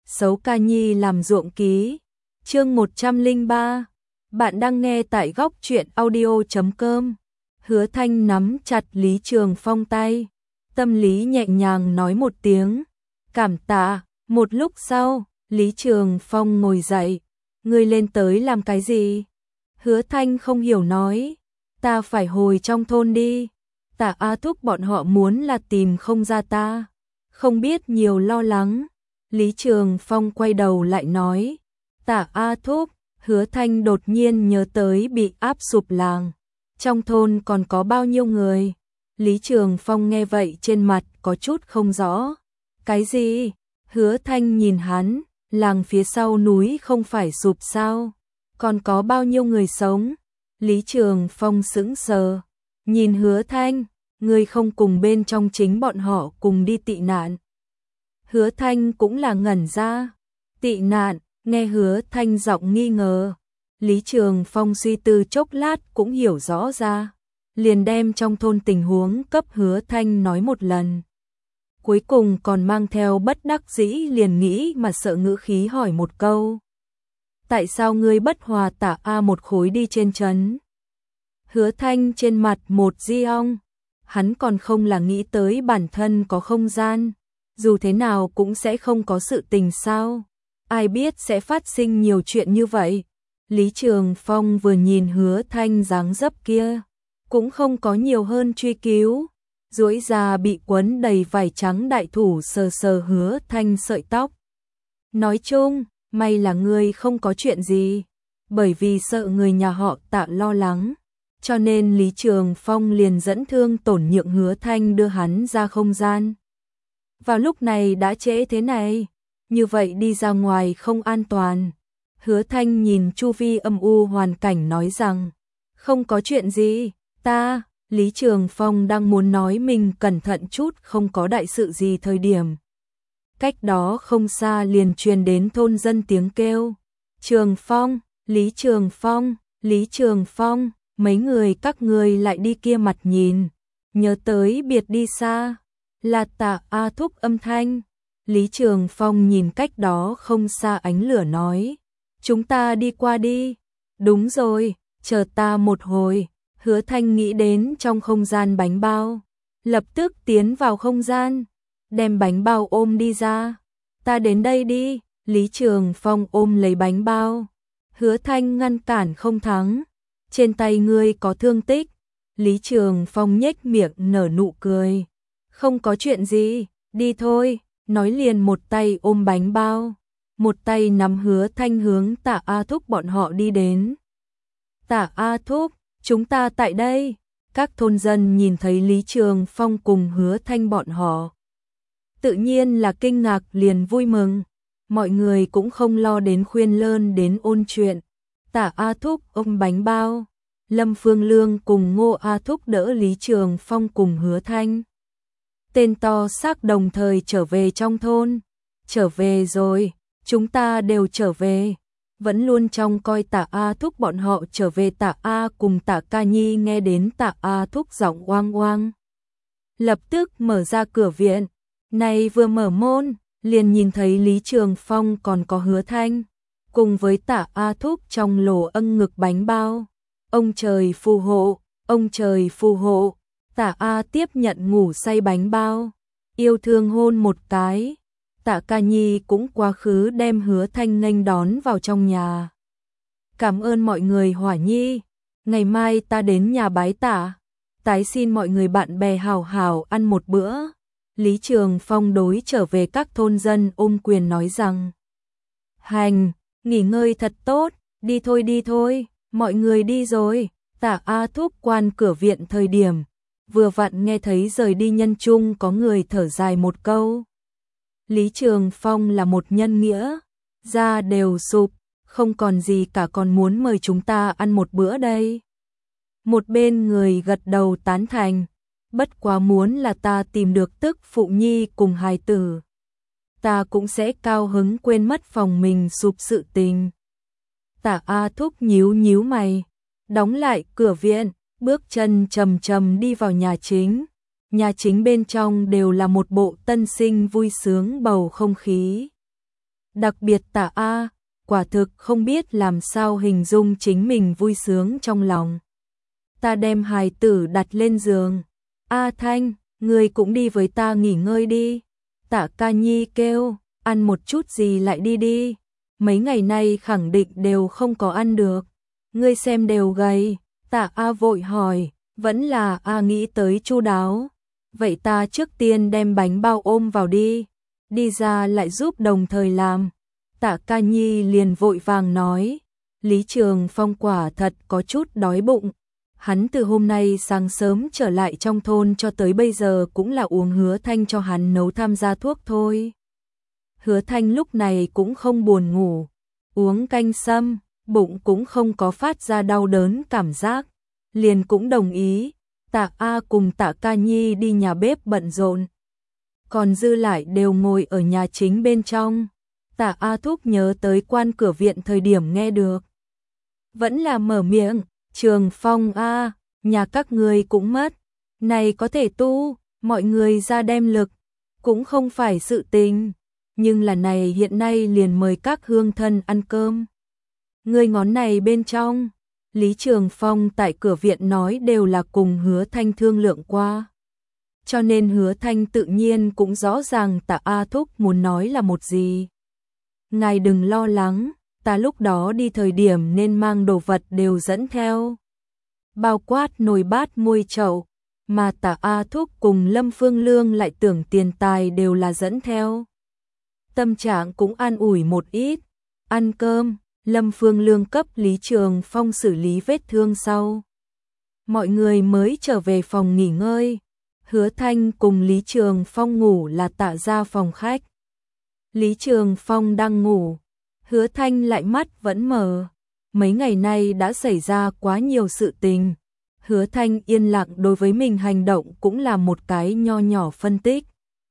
Sấu ca nhi làm ruộng ký. Chương 103. Bạn đang nghe tại góc truyện audio.com. Hứa Thanh nắm chặt Lý Trường Phong tay, tâm lý nhẹ nhàng nói một tiếng cảm tạ. Một lúc sau, Lý Trường Phong ngồi dậy. Ngươi lên tới làm cái gì? Hứa Thanh không hiểu nói. Ta phải hồi trong thôn đi. Tả A Thúc bọn họ muốn là tìm không ra ta. Không biết nhiều lo lắng. Lý Trường Phong quay đầu lại nói. Tả A Thúc. Hứa Thanh đột nhiên nhớ tới bị áp sụp làng. Trong thôn còn có bao nhiêu người? Lý Trường Phong nghe vậy trên mặt có chút không rõ. Cái gì? Hứa Thanh nhìn hắn. Làng phía sau núi không phải sụp sao? Còn có bao nhiêu người sống? Lý Trường Phong sững sờ. Nhìn Hứa Thanh. Ngươi không cùng bên trong chính bọn họ cùng đi tị nạn. Hứa Thanh cũng là ngẩn ra. Tị nạn, nghe Hứa Thanh giọng nghi ngờ. Lý Trường Phong suy tư chốc lát cũng hiểu rõ ra. Liền đem trong thôn tình huống cấp Hứa Thanh nói một lần. Cuối cùng còn mang theo bất đắc dĩ liền nghĩ mà sợ ngữ khí hỏi một câu. Tại sao ngươi bất hòa Tả A một khối đi trên trấn? Hứa Thanh trên mặt một di ong. Hắn còn không là nghĩ tới bản thân có không gian. Dù thế nào cũng sẽ không có sự tình sao. Ai biết sẽ phát sinh nhiều chuyện như vậy. Lý Trường Phong vừa nhìn Hứa Thanh dáng dấp kia. Cũng không có nhiều hơn truy cứu. Duỗi ra bị quấn đầy vải trắng đại thủ sờ sờ Hứa Thanh sợi tóc. Nói chung, may là ngươi không có chuyện gì. Bởi vì sợ người nhà họ Tạ lo lắng. Cho nên Lý Trường Phong liền dẫn thương tổn nhượng Hứa Thanh đưa hắn ra không gian. Vào lúc này đã trễ thế này, như vậy đi ra ngoài không an toàn. Hứa Thanh nhìn chu vi âm u hoàn cảnh nói rằng, không có chuyện gì, Lý Trường Phong đang muốn nói mình cẩn thận chút không có đại sự gì thời điểm. Cách đó không xa liền truyền đến thôn dân tiếng kêu. Trường Phong, Lý Trường Phong, Lý Trường Phong. Mấy người các ngươi lại đi kia mặt nhìn, nhớ tới biệt đi xa, là Tả A Thúc âm thanh. Lý Trường Phong nhìn cách đó không xa ánh lửa nói, chúng ta đi qua đi. Đúng rồi, chờ ta một hồi. Hứa Thanh nghĩ đến trong không gian bánh bao, lập tức tiến vào không gian, đem bánh bao ôm đi ra. Ta đến đây đi. Lý Trường Phong ôm lấy bánh bao. Hứa Thanh ngăn cản không thắng. Trên tay ngươi có thương tích. Lý Trường Phong nhếch miệng nở nụ cười. Không có chuyện gì, đi thôi. Nói liền một tay ôm bánh bao, một tay nắm Hứa Thanh hướng Tả A Thúc bọn họ đi đến. Tả A Thúc, chúng ta tại đây. Các thôn dân nhìn thấy Lý Trường Phong cùng Hứa Thanh bọn họ. Tự nhiên là kinh ngạc liền vui mừng. Mọi người cũng không lo đến khuyên lơn đến ôn chuyện. Tả A Thúc ôm bánh bao, Lâm Phương Lương cùng Ngô A Thúc đỡ Lý Trường Phong cùng Hứa Thanh. Tên to xác đồng thời trở về trong thôn. Trở về rồi, chúng ta đều trở về. Vẫn luôn trông coi Tả A Thúc bọn họ trở về. Tả A cùng Tả Ca Nhi nghe đến Tả A Thúc giọng oang oang. Lập tức mở ra cửa viện. Này vừa mở môn, liền nhìn thấy Lý Trường Phong còn có Hứa Thanh. Cùng với Tả A Thúc trong lỗ âng ngực bánh bao. Ông trời phù hộ, ông trời phù hộ. Tả A tiếp nhận ngủ say bánh bao, yêu thương hôn một cái. Tả Ca Nhi cũng quá khứ đem Hứa Thanh nghênh đón vào trong nhà. Cảm ơn mọi người Hỏa Nhi, ngày mai ta đến nhà bái Tả. Tái xin mọi người bạn bè hào hào ăn một bữa. Lý Trường Phong đối trở về các thôn dân ôm quyền nói rằng, hành, nghỉ ngơi thật tốt, đi thôi, mọi người đi rồi. Tả A Thúc quan cửa viện thời điểm, vừa vặn nghe thấy rời đi nhân chung có người thở dài một câu. Lý Trường Phong là một nhân nghĩa, da đều sụp, không còn gì cả còn muốn mời chúng ta ăn một bữa đây. Một bên người gật đầu tán thành, bất quá muốn là ta tìm được tức phụ nhi cùng hài tử. Ta cũng sẽ cao hứng quên mất phòng mình sụp sự tình. Tả A Thúc nhíu nhíu mày, đóng lại cửa viện, bước chân trầm trầm đi vào nhà chính. Nhà chính bên trong đều là một bộ tân sinh vui sướng bầu không khí. Đặc biệt Tạ A, quả thực không biết làm sao hình dung chính mình vui sướng trong lòng. Ta đem hài tử đặt lên giường. A Thanh, ngươi cũng đi với ta nghỉ ngơi đi. Tạ Ca Nhi kêu, ăn một chút gì lại đi đi. Mấy ngày nay khẳng định đều không có ăn được. Ngươi xem đều gầy. Tạ A vội hỏi, vẫn là A nghĩ tới chu đáo. Vậy ta trước tiên đem bánh bao ôm vào đi. Đi ra lại giúp đồng thời làm. Tạ Ca Nhi liền vội vàng nói, Lý Trường Phong quả thật có chút đói bụng. Hắn từ hôm nay sáng sớm trở lại trong thôn cho tới bây giờ cũng là uống Hứa Thanh cho hắn nấu tham gia thuốc thôi. Hứa Thanh lúc này cũng không buồn ngủ, uống canh sâm, bụng cũng không có phát ra đau đớn cảm giác, liền cũng đồng ý. Tạ A cùng Tạ Ca Nhi đi nhà bếp bận rộn, còn dư lại đều ngồi ở nhà chính bên trong. Tạ A Thúc nhớ tới quan cửa viện thời điểm nghe được, vẫn là mở miệng, Trường Phong a, nhà các ngươi cũng mất, này có thể tu, mọi người ra đem lực, cũng không phải sự tình, nhưng là này hiện nay liền mời các hương thân ăn cơm. Người ngón này bên trong, Lý Trường Phong tại cửa viện nói đều là cùng Hứa Thanh thương lượng qua. Cho nên Hứa Thanh tự nhiên cũng rõ ràng Tạ A Thúc muốn nói là một gì. Ngài đừng lo lắng, ta lúc đó đi thời điểm nên mang đồ vật đều dẫn theo. Bao quát nồi bát muôi chậu, mà Tạ A Thúc cùng Lâm Phương Lương lại tưởng tiền tài đều là dẫn theo. Tâm trạng cũng an ủi một ít, ăn cơm, Lâm Phương Lương cấp Lý Trường Phong xử lý vết thương sau. Mọi người mới trở về phòng nghỉ ngơi, Hứa Thanh cùng Lý Trường Phong ngủ là Tạ ra phòng khách. Lý Trường Phong đang ngủ, Hứa Thanh lại mắt vẫn mờ. Mấy ngày nay đã xảy ra quá nhiều sự tình. Hứa Thanh yên lặng đối với mình hành động cũng là một cái nho nhỏ phân tích.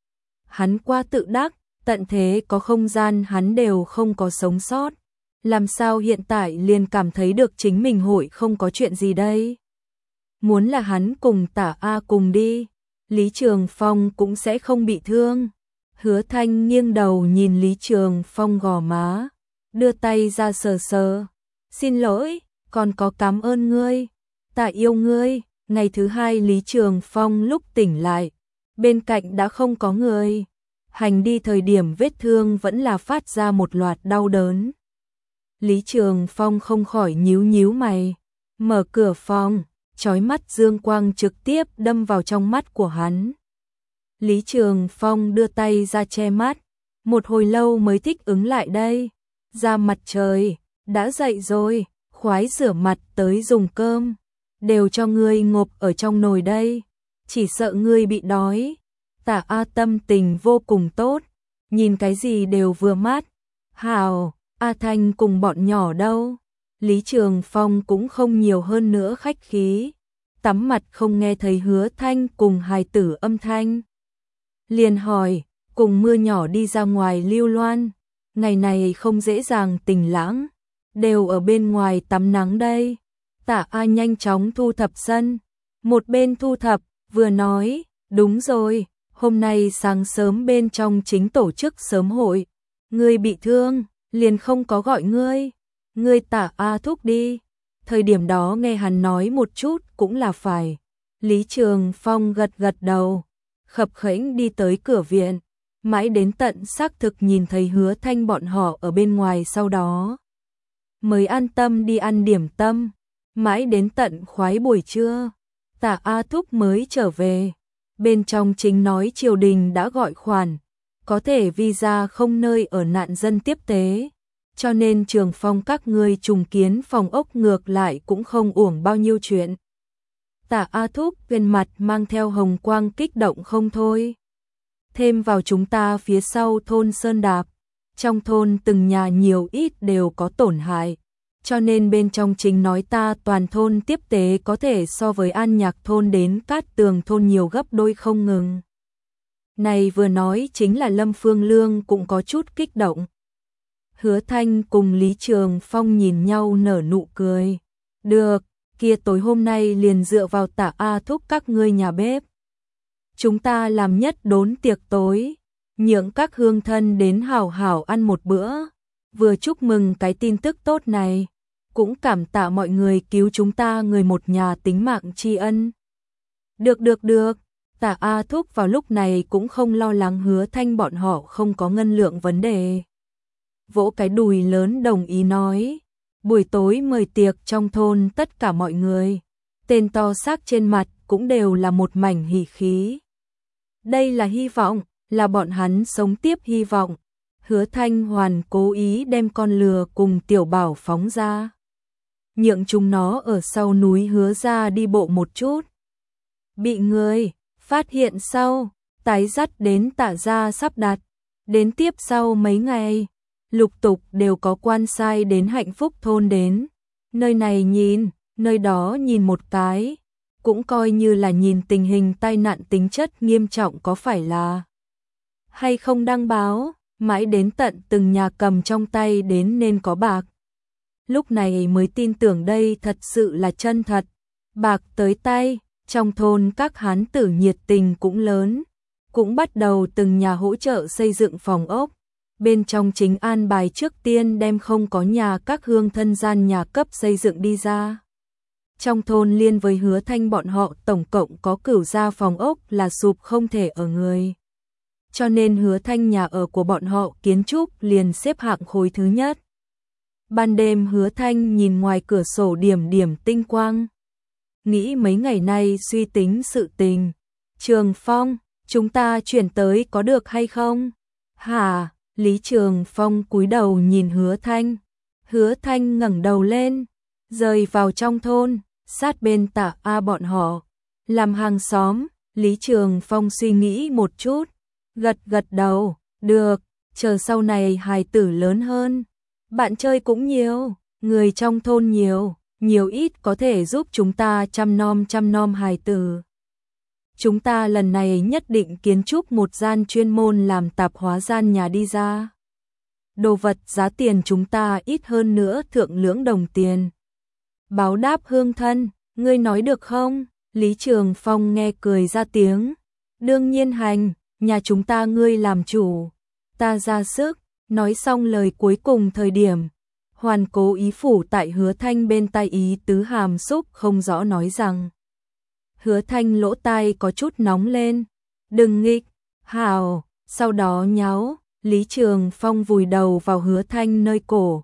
Hắn qua tự đắc, tận thế có không gian hắn đều không có sống sót. Làm sao hiện tại liền cảm thấy được chính mình hội không có chuyện gì đây? Muốn là hắn cùng Tạ A cùng đi, Lý Trường Phong cũng sẽ không bị thương. Hứa Thanh nghiêng đầu nhìn Lý Trường Phong gò má, đưa tay ra sờ sờ. Xin lỗi, còn có cảm ơn ngươi, Tạ yêu ngươi. Ngày thứ hai Lý Trường Phong lúc tỉnh lại, bên cạnh đã không có người. Hành đi thời điểm vết thương vẫn là phát ra một loạt đau đớn. Lý Trường Phong không khỏi nhíu nhíu mày, mở cửa phòng, chói mắt dương quang trực tiếp đâm vào trong mắt của hắn. Lý Trường Phong đưa tay ra che mắt, một hồi lâu mới thích ứng lại đây. Ra mặt trời, đã dậy rồi, khoái rửa mặt tới dùng cơm, đều cho ngươi ngộp ở trong nồi đây, chỉ sợ ngươi bị đói. Tạ A tâm tình vô cùng tốt, nhìn cái gì đều vừa mắt. Hào, A Thanh cùng bọn nhỏ đâu? Lý Trường Phong cũng không nhiều hơn nữa khách khí, tắm mặt không nghe thấy Hứa Thanh cùng hài tử âm thanh. Liền hỏi, cùng mưa nhỏ đi ra ngoài lưu loan, ngày này không dễ dàng tình lãng, đều ở bên ngoài tắm nắng đây. Tạ A nhanh chóng thu thập sân, một bên thu thập, vừa nói, đúng rồi, hôm nay sáng sớm bên trong chính tổ chức sớm hội, ngươi bị thương, liền không có gọi ngươi Tạ A thúc đi. Thời điểm đó nghe hắn nói một chút cũng là phải. Lý Trường Phong gật gật đầu, khập khểnh đi tới cửa viện, mãi đến tận xác thực nhìn thấy Hứa Thanh bọn họ ở bên ngoài sau đó mới an tâm đi ăn điểm tâm, mãi đến tận khoái buổi trưa, Tạ A Thúc mới trở về. Bên trong chính nói triều đình đã gọi khoản, có thể visa không nơi ở nạn dân tiếp tế, cho nên Trường Phong các ngươi trùng kiến phòng ốc ngược lại cũng không uổng bao nhiêu chuyện. Tạ A Thúc bên mặt mang theo hồng quang kích động không thôi. Thêm vào chúng ta phía sau thôn Sơn Đạp, trong thôn từng nhà nhiều ít đều có tổn hại, cho nên bên trong chính nói ta toàn thôn tiếp tế có thể so với An Nhạc thôn đến Cát Tường thôn nhiều gấp đôi không ngừng. Này vừa nói chính là Lâm Phương Lương cũng có chút kích động. Hứa Thanh cùng Lý Trường Phong nhìn nhau nở nụ cười. Được, kia tối hôm nay liền dựa vào Tạ A Thúc các ngươi nhà bếp. Chúng ta làm nhất đốn tiệc tối. nhượng các hương thân đến hảo hảo ăn một bữa, vừa chúc mừng cái tin tức tốt này, cũng cảm tạ mọi người cứu chúng ta người một nhà tính mạng tri ân. Được, Tạ A Thúc vào lúc này cũng không lo lắng Hứa Thanh bọn họ không có ngân lượng vấn đề. Vỗ cái đùi lớn đồng ý nói, buổi tối mời tiệc trong thôn tất cả mọi người, tên to xác trên mặt cũng đều là một mảnh hỉ khí. Đây là hy vọng, là bọn hắn sống tiếp hy vọng. Hứa Thanh hoàn cố ý đem con lừa cùng Tiểu Bảo phóng ra, nhượng chúng nó ở sau núi Hứa ra đi bộ một chút. Bị người phát hiện sau, tái dắt đến Tạ gia sắp đặt. Đến tiếp sau mấy ngày, lục tục đều có quan sai đến Hạnh Phúc thôn đến. Nơi này nhìn, nơi đó nhìn một cái, cũng coi như là nhìn tình hình tai nạn tính chất nghiêm trọng có phải là hay không đăng báo, mãi đến tận từng nhà cầm trong tay đến nên có bạc. Lúc này mới tin tưởng đây thật sự là chân thật. Bạc tới tay, trong thôn các hán tử nhiệt tình cũng lớn, cũng bắt đầu từng nhà hỗ trợ xây dựng phòng ốc. Bên trong chính an bài trước tiên đem không có nhà các hương thân gian nhà cấp xây dựng đi ra. Trong thôn liên với Hứa Thanh bọn họ tổng cộng có cửu gia phòng ốc là sụp không thể ở người. Cho nên Hứa Thanh nhà ở của bọn họ kiến trúc liền xếp hạng khối thứ nhất. Ban đêm Hứa Thanh nhìn ngoài cửa sổ điểm điểm tinh quang. Nghĩ mấy ngày nay suy tính sự tình. Trường Phong, chúng ta chuyển tới có được hay không? Hả? Lý Trường Phong cúi đầu nhìn Hứa Thanh. Hứa Thanh ngẩng đầu lên, rời vào trong thôn, sát bên Tạ A bọn họ. Làm hàng xóm, Lý Trường Phong suy nghĩ một chút, gật đầu, được, chờ sau này hài tử lớn hơn. Bạn chơi cũng nhiều, người trong thôn nhiều ít có thể giúp chúng ta chăm nom hài tử. Chúng ta lần này nhất định kiến trúc một gian chuyên môn làm tạp hóa gian nhà đi ra. Đồ vật giá tiền chúng ta ít hơn nữa thượng lưỡng đồng tiền. Báo đáp hương thân, ngươi nói được không? Lý Trường Phong nghe cười ra tiếng. Đương nhiên hành, nhà chúng ta ngươi làm chủ, ta ra sức. Nói xong lời cuối cùng thời điểm, hoàn cố ý phủ tại Hứa Thanh bên tai ý tứ hàm xúc không rõ nói rằng. Hứa Thanh lỗ tai có chút nóng lên, đừng nghịch, hào, sau đó nháo, Lý Trường Phong vùi đầu vào Hứa Thanh nơi cổ,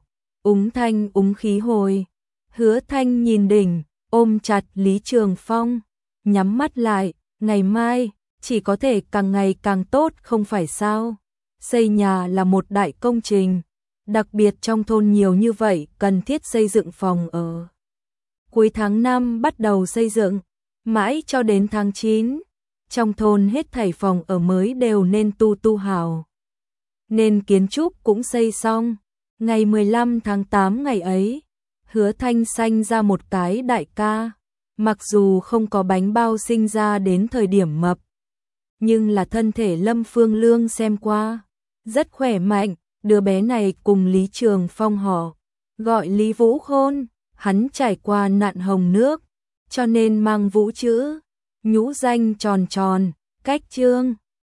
úng khí hồi. Hứa Thanh nhìn đỉnh, ôm chặt Lý Trường Phong, nhắm mắt lại, ngày mai, chỉ có thể càng ngày càng tốt không phải sao? Xây nhà là một đại công trình, đặc biệt trong thôn nhiều như vậy cần thiết xây dựng phòng ở. Cuối tháng 5 bắt đầu xây dựng, mãi cho đến tháng 9, trong thôn hết thảy phòng ở mới đều nên tu hào. Nên kiến trúc cũng xây xong, ngày 15 tháng 8 ngày ấy, Hứa Thanh sanh ra một cái đại ca, mặc dù không có bánh bao sinh ra đến thời điểm mập, nhưng là thân thể Lâm Phương Lương xem qua, rất khỏe mạnh, đứa bé này cùng Lý Trường Phong họ, gọi Lý Vũ Khôn, hắn trải qua nạn hồng nước, cho nên mang Vũ chữ, nhũ danh tròn, cách Trương.